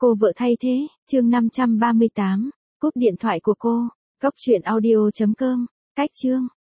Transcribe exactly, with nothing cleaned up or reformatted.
Cô vợ thay thế, chương năm trăm ba mươi tám. Cúp điện thoại của cô. Góc chuyện audio chấm com. Cách chương.